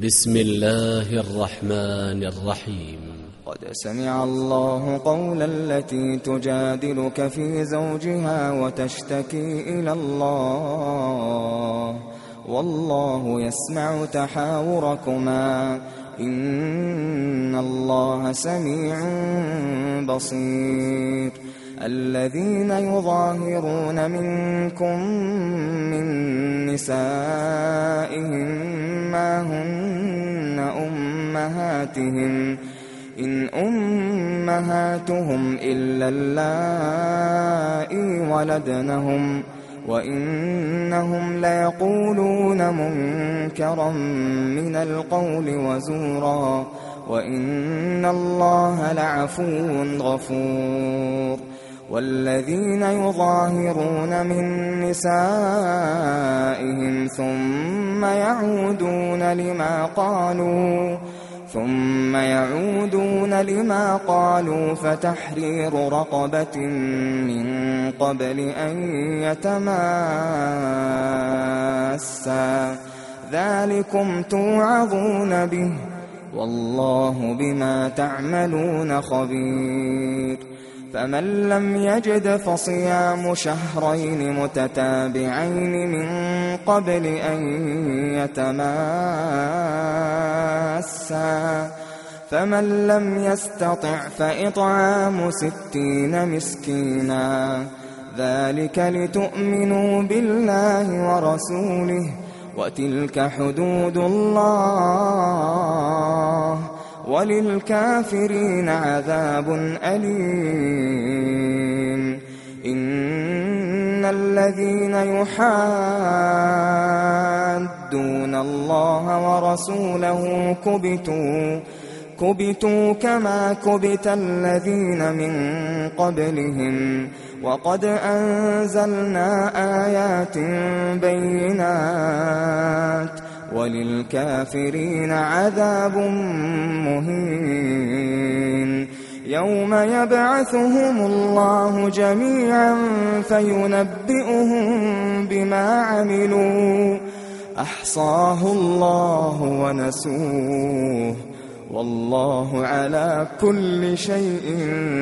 بسم الله الرحمن الرحيم. قد سمع الله قول التي تجادلك في زوجها وتشتكي إلى الله والله يسمع تحاوركما إن الله سميع بصير. الذين يظاهرون منكم من نسائهم ما هن أمهاتهم إن أمهاتهم إلا اللائي ولدنهم وإنهم ليقولون منكرا من القول وزورا وإن الله لعفو غفور. والذين يظاهرون من نسائهم ثم يعودون لما قالوا فتحرير رقبة من قبل أن يتماسا ذلكم توعظون به والله بما تعملون خبير. فمن لم يجد فصيام شهرين متتابعين من قبل أن يتماسا فمن لم يستطع فإطعام 60 مسكينا ذلك لتؤمنوا بالله ورسوله وتلك حدود الله وللكافرين عذاب أليم. إن الذين يحادون الله ورسوله كبتوا كما كبت الذين من قبلهم وقد أنزلنا آيات بينات وللكافرين عذاب مهين. يوم يبعثهم الله جميعا فينبئهم بما عملوا أحصاه الله ونسوه والله على كل شيء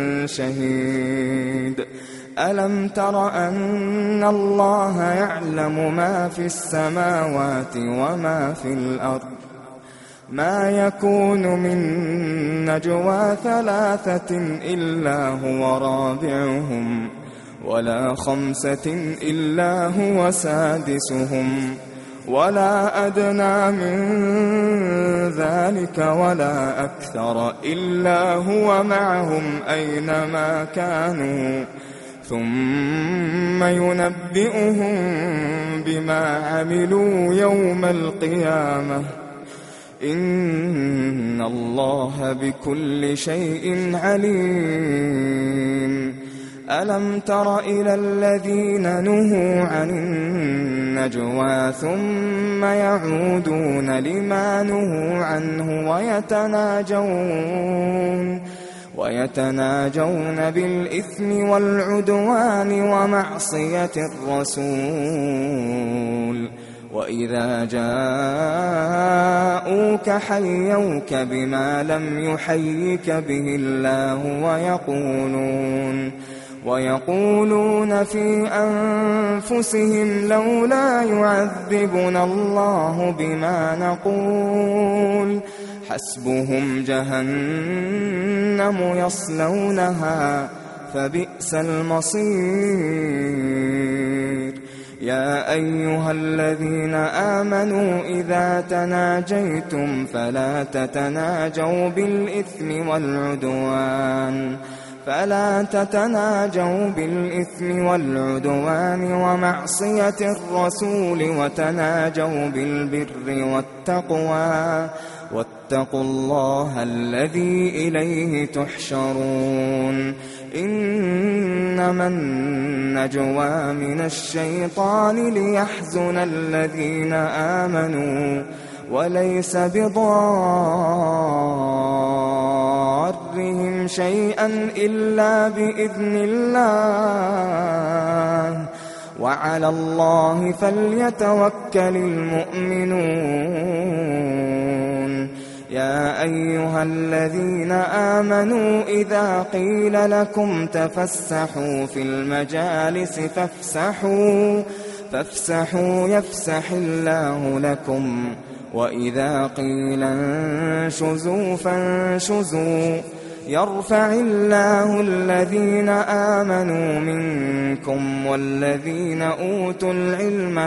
شهيد. ألم تر أن الله يعلم ما في السماوات وما في الأرض ما يكون من نجوى 3 إلا هو رابعهم ولا 5 إلا هو سادسهم ولا أدنى من ذلك ولا أكثر إلا هو معهم أينما كانوا ثم ينبئهم بما عملوا يوم القيامة إن الله بكل شيء عليم. ألم تر إلى الذين نهوا عن النجوى ثم يعودون لما نهوا عنه ويتناجون بالإثم والعدوان ومعصية الرسول وإذا جاءوك حيوك بما لم يحيك به الله ويقولون في أنفسهم لولا يعذبنا الله بما نقول حسبهم جهنم يصلونها فبئس المصير. يا أيها الذين آمنوا إذا تناجيتم فلا تتناجوا بالإثم والعدوان ومعصية الرسول وتناجوا بالبر والتقوى واتقوا الله الذي إليه تحشرون. إنما النجوى من الشيطان ليحزن الذين آمنوا وليس بضارهم شيئا إلا بإذن الله وعلى الله فليتوكل المؤمنون. يا أيها الذين آمنوا إذا قيل لكم تفسحوا في المجالس فافسحوا يفسح الله لكم وإذا قيل انشزوا فانشزوا يرفع الله الذين آمنوا منكم والذين أوتوا العلم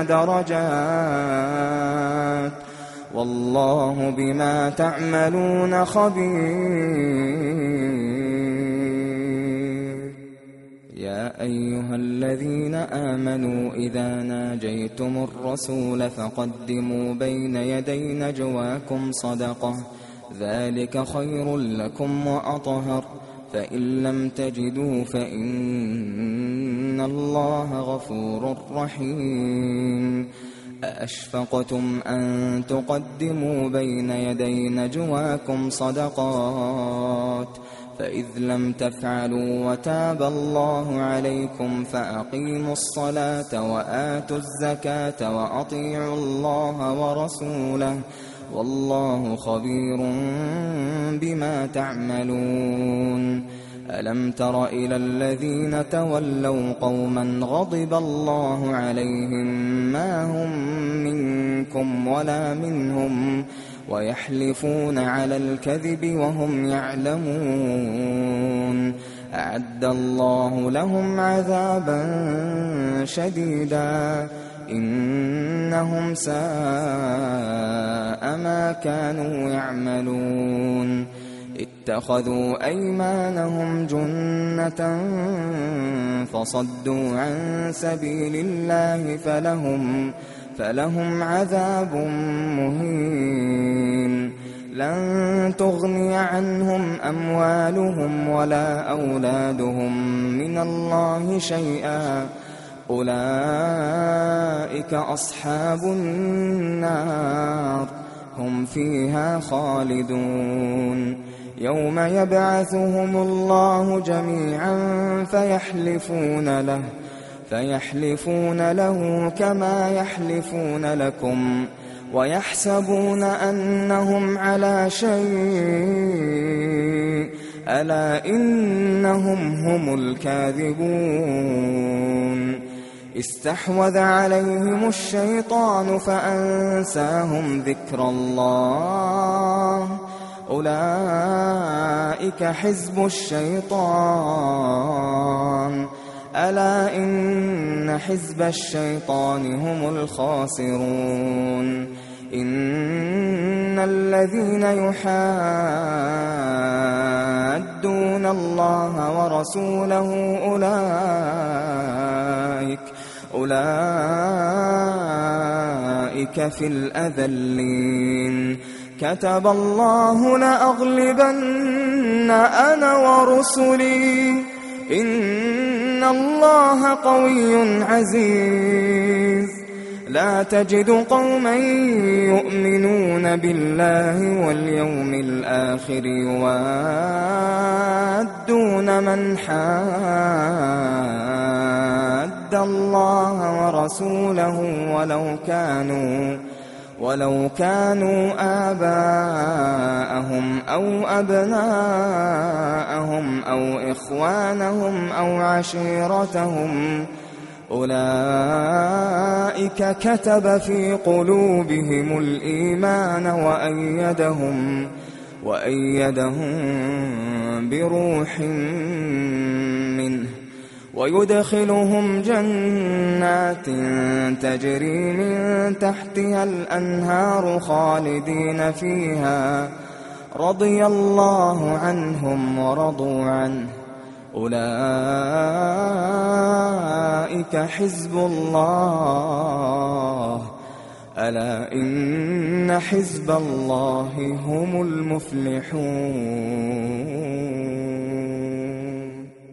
درجات والله بما تعملون خبير. يا أيها الذين آمنوا إذا ناجيتم الرسول فقدموا بين يدي نجواكم صدقة ذلك خير لكم وأطهر فإن لم تجدوا فإن الله غفور رحيم. أأشفقتم أن تقدموا بين يدي نجواكم صدقات فإذ لم تفعلوا وتاب الله عليكم فأقيموا الصلاة وآتوا الزكاة وأطيعوا الله ورسوله والله خبير بما تعملون. ألم تر إلى الذين تولوا قوما غضب الله عليهم ما هم منكم ولا منهم ويحلفون على الكذب وهم يعلمون أعد الله لهم عذابا شديدا إنهم ساء ما كانوا يعملون. اتخذوا أيمانهم جنة فصدوا عن سبيل الله فلهم عذاب مهين. لن تغني عنهم أموالهم ولا أولادهم من الله شيئا أولئك أصحاب النار هم فيها خالدون. يوم يبعثهم الله جميعا فيحلفون له كما يحلفون لكم ويحسبون أنهم على شيء ألا إنهم هم الكاذبون. استحوذ عليهم الشيطان فأنساهم ذكر الله أولئك حزب الشيطان ألا إن حزب الشيطان هم الخاسرون. إن الذين يحادون الله ورسوله أولئك في الأذلين. كتب الله لأغلبن أنا ورسلي إن الله قوي عزيز. لا تجد قوما يؤمنون بالله واليوم الآخر يوادون من حاد الله ورسوله ولو كانوا آباءهم أو أبناءهم أو إخوانهم أو عشيرتهم أولئك كتب في قلوبهم الإيمان وأيدهم بروح منه ويدخلهم جنات تجري من تحتها الأنهار خالدين فيها رضي الله عنهم ورضوا عنه أولئك حزب الله ألا إن حزب الله هم المفلحون.